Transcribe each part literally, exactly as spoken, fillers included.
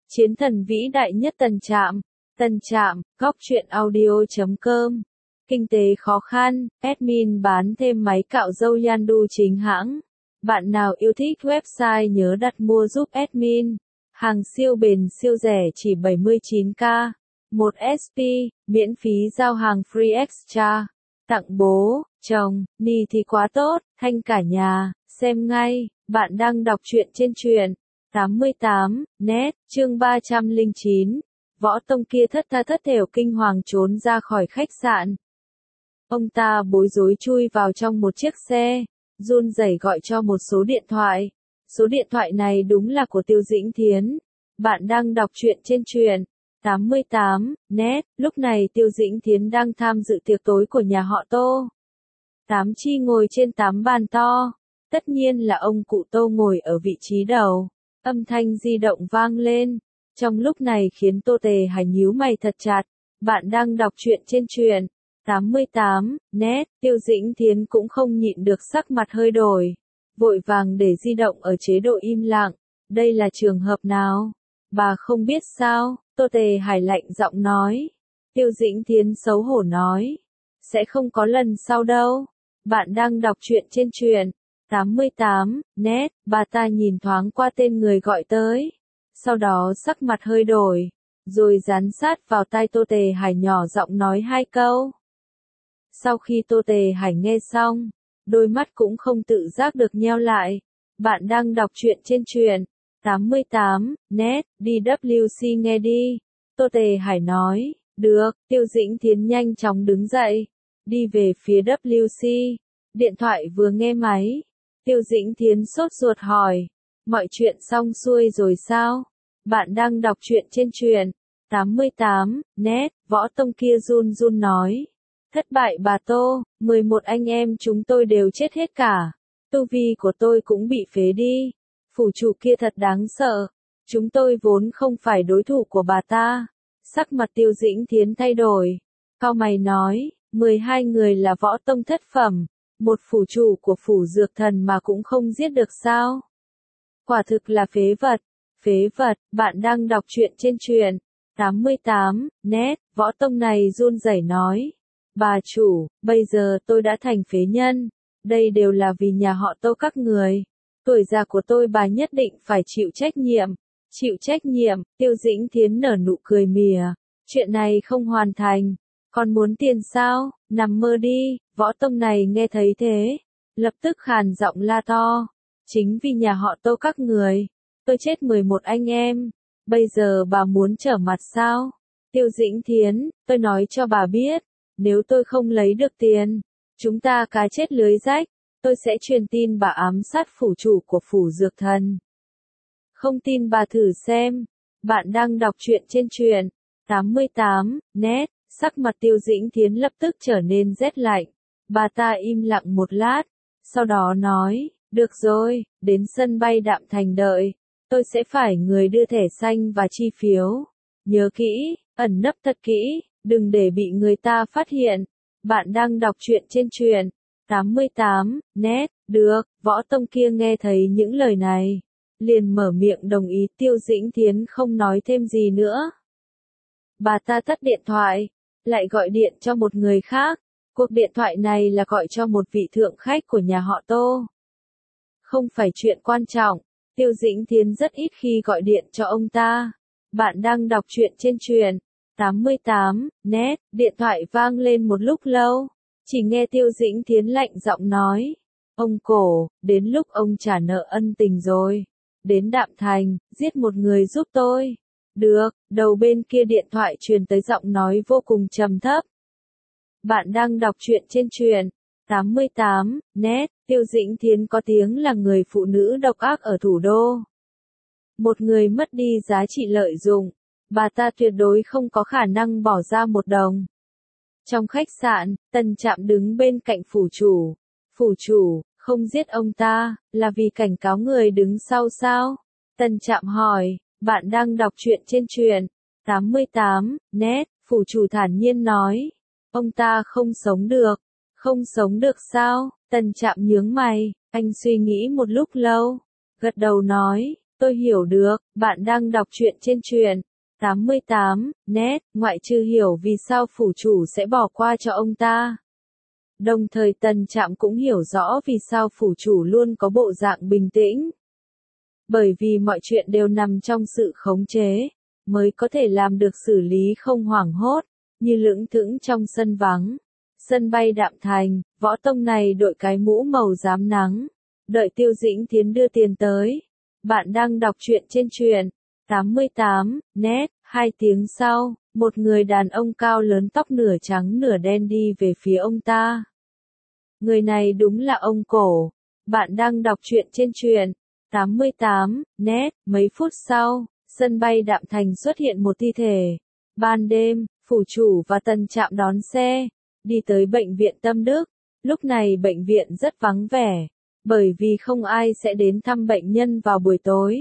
Chiến thần vĩ đại nhất Tần Trạm. Tần Trạm, góc truyện audio chấm com. Kinh tế khó khăn, admin bán thêm máy cạo râu Yandu chính hãng. Bạn nào yêu thích website nhớ đặt mua giúp admin. Hàng siêu bền siêu rẻ chỉ bảy mươi chín k. một ét pê, miễn phí giao hàng free extra. Tặng bố, chồng, ni thì quá tốt, thanh cả nhà, xem ngay, bạn đang đọc truyện trên truyện tám mươi tám, net, chương ba trăm lẻ chín. Võ Tông kia thất tha thất thểu kinh hoàng trốn ra khỏi khách sạn. Ông ta bối rối chui vào trong một chiếc xe, run rẩy gọi cho một số điện thoại. Số điện thoại này đúng là của Tiêu Dĩnh Thiến. Bạn đang đọc truyện trên truyện tám mươi tám, net, lúc này Tiêu Dĩnh Thiến đang tham dự tiệc tối của nhà họ Tô. Tám chi ngồi trên tám bàn to. Tất nhiên là ông cụ Tô ngồi ở vị trí đầu. Âm thanh di động vang lên. Trong lúc này khiến Tô Tề Hải nhíu mày thật chặt. Bạn đang đọc truyện trên truyện tám mươi tám, net, Tiêu Dĩnh Thiến cũng không nhịn được sắc mặt hơi đổi. Vội vàng để di động ở chế độ im lặng. Đây là trường hợp nào? Bà không biết sao? Tô Tề Hải lạnh giọng nói. Tiêu Dĩnh Thiến xấu hổ nói. Sẽ không có lần sau đâu. Bạn đang đọc truyện trên truyện tám mươi tám, net, bà ta nhìn thoáng qua tên người gọi tới. Sau đó sắc mặt hơi đổi, rồi dán sát vào tai Tô Tề Hải nhỏ giọng nói hai câu. Sau khi Tô Tề Hải nghe xong, đôi mắt cũng không tự giác được nheo lại. Bạn đang đọc truyện trên truyện tám mươi tám, net, đê vê xê nghe đi. Tô Tề Hải nói, được, Tiêu Dĩnh Thiến nhanh chóng đứng dậy, đi về phía vê kép xê. Điện thoại vừa nghe máy, Tiêu Dĩnh Thiến sốt ruột hỏi, mọi chuyện xong xuôi rồi sao? Bạn đang đọc truyện trên truyện tám mươi tám, net, Võ Tông kia run run nói. Thất bại bà Tô, mười một anh em chúng tôi đều chết hết cả. Tu vi của tôi cũng bị phế đi. Phủ chủ kia thật đáng sợ. Chúng tôi vốn không phải đối thủ của bà ta. Sắc mặt Tiêu Dĩnh Thiến thay đổi. Cau mày nói, mười hai người là võ tông thất phẩm. Một phủ chủ của phủ dược thần mà cũng không giết được sao? Quả thực là phế vật. Phế vật, bạn đang đọc truyện trên truyện tám mươi tám, net, Võ Tông này run rẩy nói. Bà chủ, bây giờ tôi đã thành phế nhân. Đây đều là vì nhà họ Tô các người. Tuổi già của tôi bà nhất định phải chịu trách nhiệm. Chịu trách nhiệm, Tiêu Dĩnh Thiến nở nụ cười mỉa. Chuyện này không hoàn thành. Còn muốn tiền sao? Nằm mơ đi. Võ Tông này nghe thấy thế, lập tức khàn giọng la to. Chính vì nhà họ Tô các người, tôi chết mười một anh em. Bây giờ bà muốn trở mặt sao? Tiêu Dĩnh Thiến, tôi nói cho bà biết, nếu tôi không lấy được tiền, chúng ta cá chết lưới rách, tôi sẽ truyền tin bà ám sát phủ chủ của phủ dược thần. Không tin bà thử xem. Bạn đang đọc truyện trên truyện tám mươi tám, net, sắc mặt Tiêu Dĩnh Thiến lập tức trở nên rét lạnh. Bà ta im lặng một lát, sau đó nói, được rồi, đến sân bay Đạm Thành đợi, tôi sẽ phải người đưa thẻ xanh và chi phiếu. Nhớ kỹ, ẩn nấp thật kỹ, đừng để bị người ta phát hiện. Bạn đang đọc truyện trên truyện tám mươi tám, net, được, Võ Tông kia nghe thấy những lời này, liền mở miệng đồng ý. Tiêu Dĩnh Thiến không nói thêm gì nữa. Bà ta tắt điện thoại, lại gọi điện cho một người khác. Cuộc điện thoại này là gọi cho một vị thượng khách của nhà họ Tô. Không phải chuyện quan trọng, Tiêu Dĩnh Thiến rất ít khi gọi điện cho ông ta. Bạn đang đọc truyện trên truyện tám mươi tám, net, điện thoại vang lên một lúc lâu. Chỉ nghe Tiêu Dĩnh Thiến lạnh giọng nói. Ông Cổ, đến lúc ông trả nợ ân tình rồi. Đến Đạm Thành, giết một người giúp tôi. Được, đầu bên kia điện thoại truyền tới giọng nói vô cùng trầm thấp. Bạn đang đọc truyện trên truyện tám mươi tám, net, Tiêu Dĩnh Thiến có tiếng là người phụ nữ độc ác ở thủ đô. Một người mất đi giá trị lợi dụng, bà ta tuyệt đối không có khả năng bỏ ra một đồng. Trong khách sạn, Tần Trạm đứng bên cạnh phủ chủ. Phủ chủ, không giết ông ta, là vì cảnh cáo người đứng sau sao? Tần Trạm hỏi. Bạn đang đọc truyện trên truyện tám mươi tám, net, phủ chủ thản nhiên nói. Ông ta không sống được. Không sống được sao? Tần Trạm nhướng mày, anh suy nghĩ một lúc lâu, gật đầu nói, Tôi hiểu được, bạn đang đọc truyện trên truyện tám mươi tám net, ngoại trừ hiểu vì sao phủ chủ sẽ bỏ qua cho ông ta. Đồng thời Tần Trạm cũng hiểu rõ vì sao phủ chủ luôn có bộ dạng bình tĩnh. Bởi vì mọi chuyện đều nằm trong sự khống chế, mới có thể làm được xử lý không hoảng hốt, như lững thững trong sân vắng. Sân bay Đạm Thành, Võ Tông này đội cái mũ màu rám nắng. Đợi Tiêu Dĩnh Thiến đưa tiền tới. Bạn đang đọc truyện trên truyện tám mươi tám net, hai tiếng sau, một người đàn ông cao lớn tóc nửa trắng nửa đen đi về phía ông ta. Người này đúng là ông Cổ. Bạn đang đọc truyện trên truyện tám mươi tám net, mấy phút sau, sân bay Đạm Thành xuất hiện một thi thể. Ban đêm, phủ chủ và Tần Trạm đón xe, đi tới bệnh viện Tâm Đức. Lúc này bệnh viện rất vắng vẻ, bởi vì không ai sẽ đến thăm bệnh nhân vào buổi tối.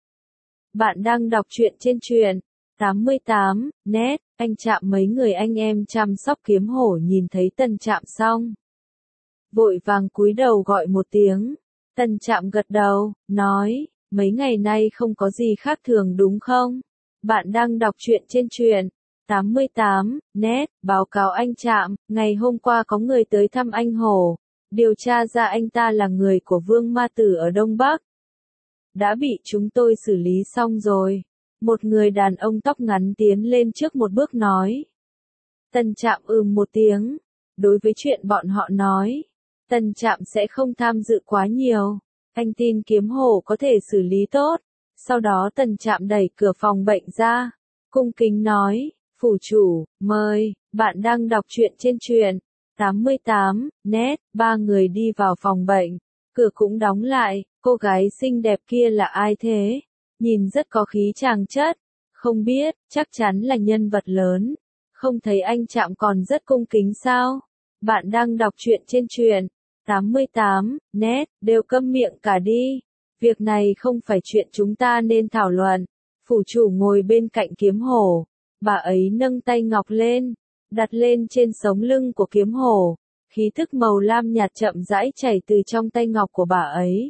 Bạn đang đọc truyện trên truyện tám mươi tám net, anh Trạm mấy người anh em chăm sóc kiếm hổ nhìn thấy Tần Trạm xong. Vội vàng cúi đầu gọi một tiếng. Tần Trạm gật đầu, nói, mấy ngày nay không có gì khác thường đúng không? Bạn đang đọc truyện trên truyện tám mươi tám net, báo cáo anh Trạm, ngày hôm qua có người tới thăm anh Hổ, điều tra ra anh ta là người của Vương Ma Tử ở Đông Bắc. Đã bị chúng tôi xử lý xong rồi. Một người đàn ông tóc ngắn tiến lên trước một bước nói. Tần Trạm ừm một tiếng. Đối với chuyện bọn họ nói, Tần Trạm sẽ không tham dự quá nhiều. Anh tin kiếm hổ có thể xử lý tốt. Sau đó Tần Trạm đẩy cửa phòng bệnh ra, cung kính nói, phủ chủ, mời, bạn đang đọc truyện trên truyện tám mươi tám net, ba người đi vào phòng bệnh, cửa cũng đóng lại. Cô gái xinh đẹp kia là ai thế? Nhìn rất có khí chàng chất. Không biết, chắc chắn là nhân vật lớn. Không thấy anh Trạm còn rất cung kính sao? Bạn đang đọc truyện trên truyện tám mươi tám net, đều câm miệng cả đi. Việc này không phải chuyện chúng ta nên thảo luận. Phủ chủ ngồi bên cạnh kiếm hổ. Bà ấy nâng tay ngọc lên, đặt lên trên sống lưng của kiếm hổ. Khí thức màu lam nhạt chậm rãi chảy từ trong tay ngọc của bà ấy.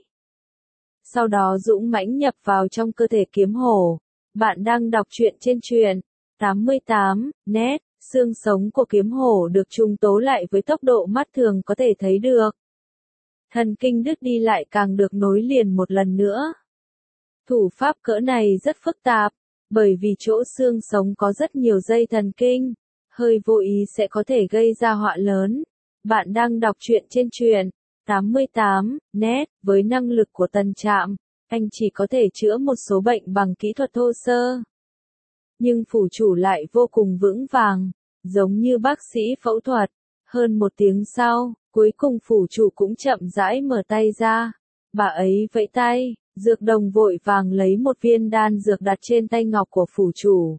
Sau đó dũng mãnh nhập vào trong cơ thể kiếm hổ. Bạn đang đọc truyện trên truyện tám mươi tám net, xương sống của kiếm hổ được trùng tố lại với tốc độ mắt thường có thể thấy được. Thần kinh đứt đi lại càng được nối liền một lần nữa. Thủ pháp cỡ này rất phức tạp, bởi vì chỗ xương sống có rất nhiều dây thần kinh, hơi vô ý sẽ có thể gây ra họa lớn. Bạn đang đọc truyện trên truyện tám mươi tám net, với năng lực của Tần Trạm, anh chỉ có thể chữa một số bệnh bằng kỹ thuật thô sơ. Nhưng phủ chủ lại vô cùng vững vàng, giống như bác sĩ phẫu thuật. Hơn một tiếng sau, cuối cùng phủ chủ cũng chậm rãi mở tay ra. Bà ấy vẫy tay, dược đồng vội vàng lấy một viên đan dược đặt trên tay ngọc của phủ chủ.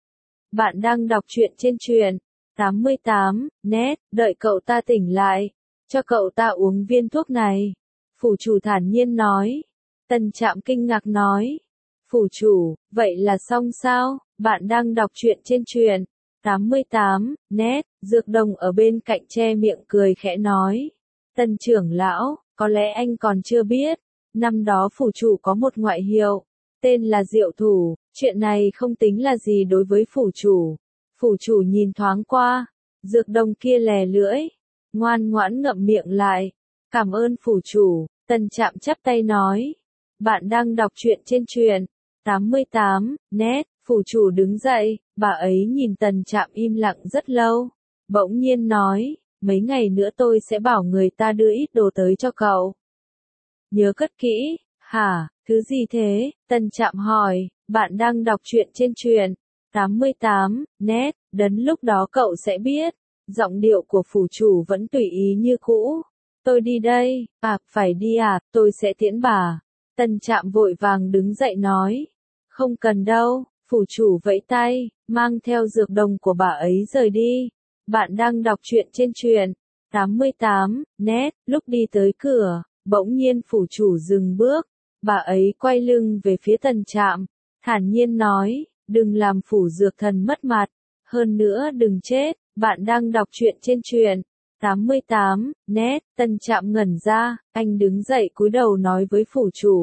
Bạn đang đọc truyện trên truyện tám mươi tám net, đợi cậu ta tỉnh lại, cho cậu ta uống viên thuốc này. Phủ chủ thản nhiên nói. Tần Trạm kinh ngạc nói. Phủ chủ, vậy là xong sao? Bạn đang đọc truyện trên truyện tám mươi tám net, dược đồng ở bên cạnh che miệng cười khẽ nói. Tần trưởng lão, có lẽ anh còn chưa biết, năm đó phủ chủ có một ngoại hiệu, tên là Diệu Thủ. Chuyện này không tính là gì đối với phủ chủ. Phủ chủ nhìn thoáng qua, dược đồng kia lè lưỡi, ngoan ngoãn ngậm miệng lại. Cảm ơn phủ chủ. Tần Trạm chắp tay nói. Bạn đang đọc truyện trên truyện tám mươi tám net, phủ chủ đứng dậy, bà ấy nhìn Tần Trạm im lặng rất lâu, bỗng nhiên nói, mấy ngày nữa tôi sẽ bảo người ta đưa ít đồ tới cho cậu. Nhớ cất kỹ. Hả, thứ gì thế? Tần Trạm hỏi. Bạn đang đọc truyện trên truyện tám mươi tám net, đến lúc đó cậu sẽ biết. Giọng điệu của phủ chủ vẫn tùy ý như cũ. Tôi đi đây. À, phải đi à, tôi sẽ tiễn bà. Tần Trạm vội vàng đứng dậy nói. Không cần đâu. Phủ chủ vẫy tay, mang theo dược đồng của bà ấy rời đi. Bạn đang đọc truyện trên truyện tám mươi tám net, lúc đi tới cửa, bỗng nhiên phủ chủ dừng bước. Bà ấy quay lưng về phía Tần Trạm, thản nhiên nói, đừng làm phủ dược thần mất mặt, hơn nữa đừng chết. Bạn đang đọc truyện trên truyện tám mươi tám net, Tần Trạm ngẩn ra, anh đứng dậy cúi đầu nói với phủ chủ,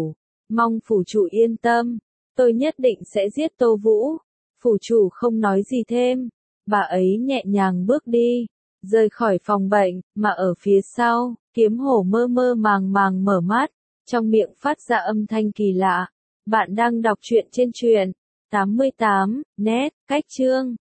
Mong phủ chủ yên tâm, tôi nhất định sẽ giết Tô Vũ. Phủ chủ không nói gì thêm, bà ấy nhẹ nhàng bước đi, rời khỏi phòng bệnh, mà ở phía sau, Kiếm Hổ mơ mơ màng màng mở mắt, trong miệng phát ra âm thanh kỳ lạ. Bạn đang đọc truyện trên truyện tám mươi tám net cách chương.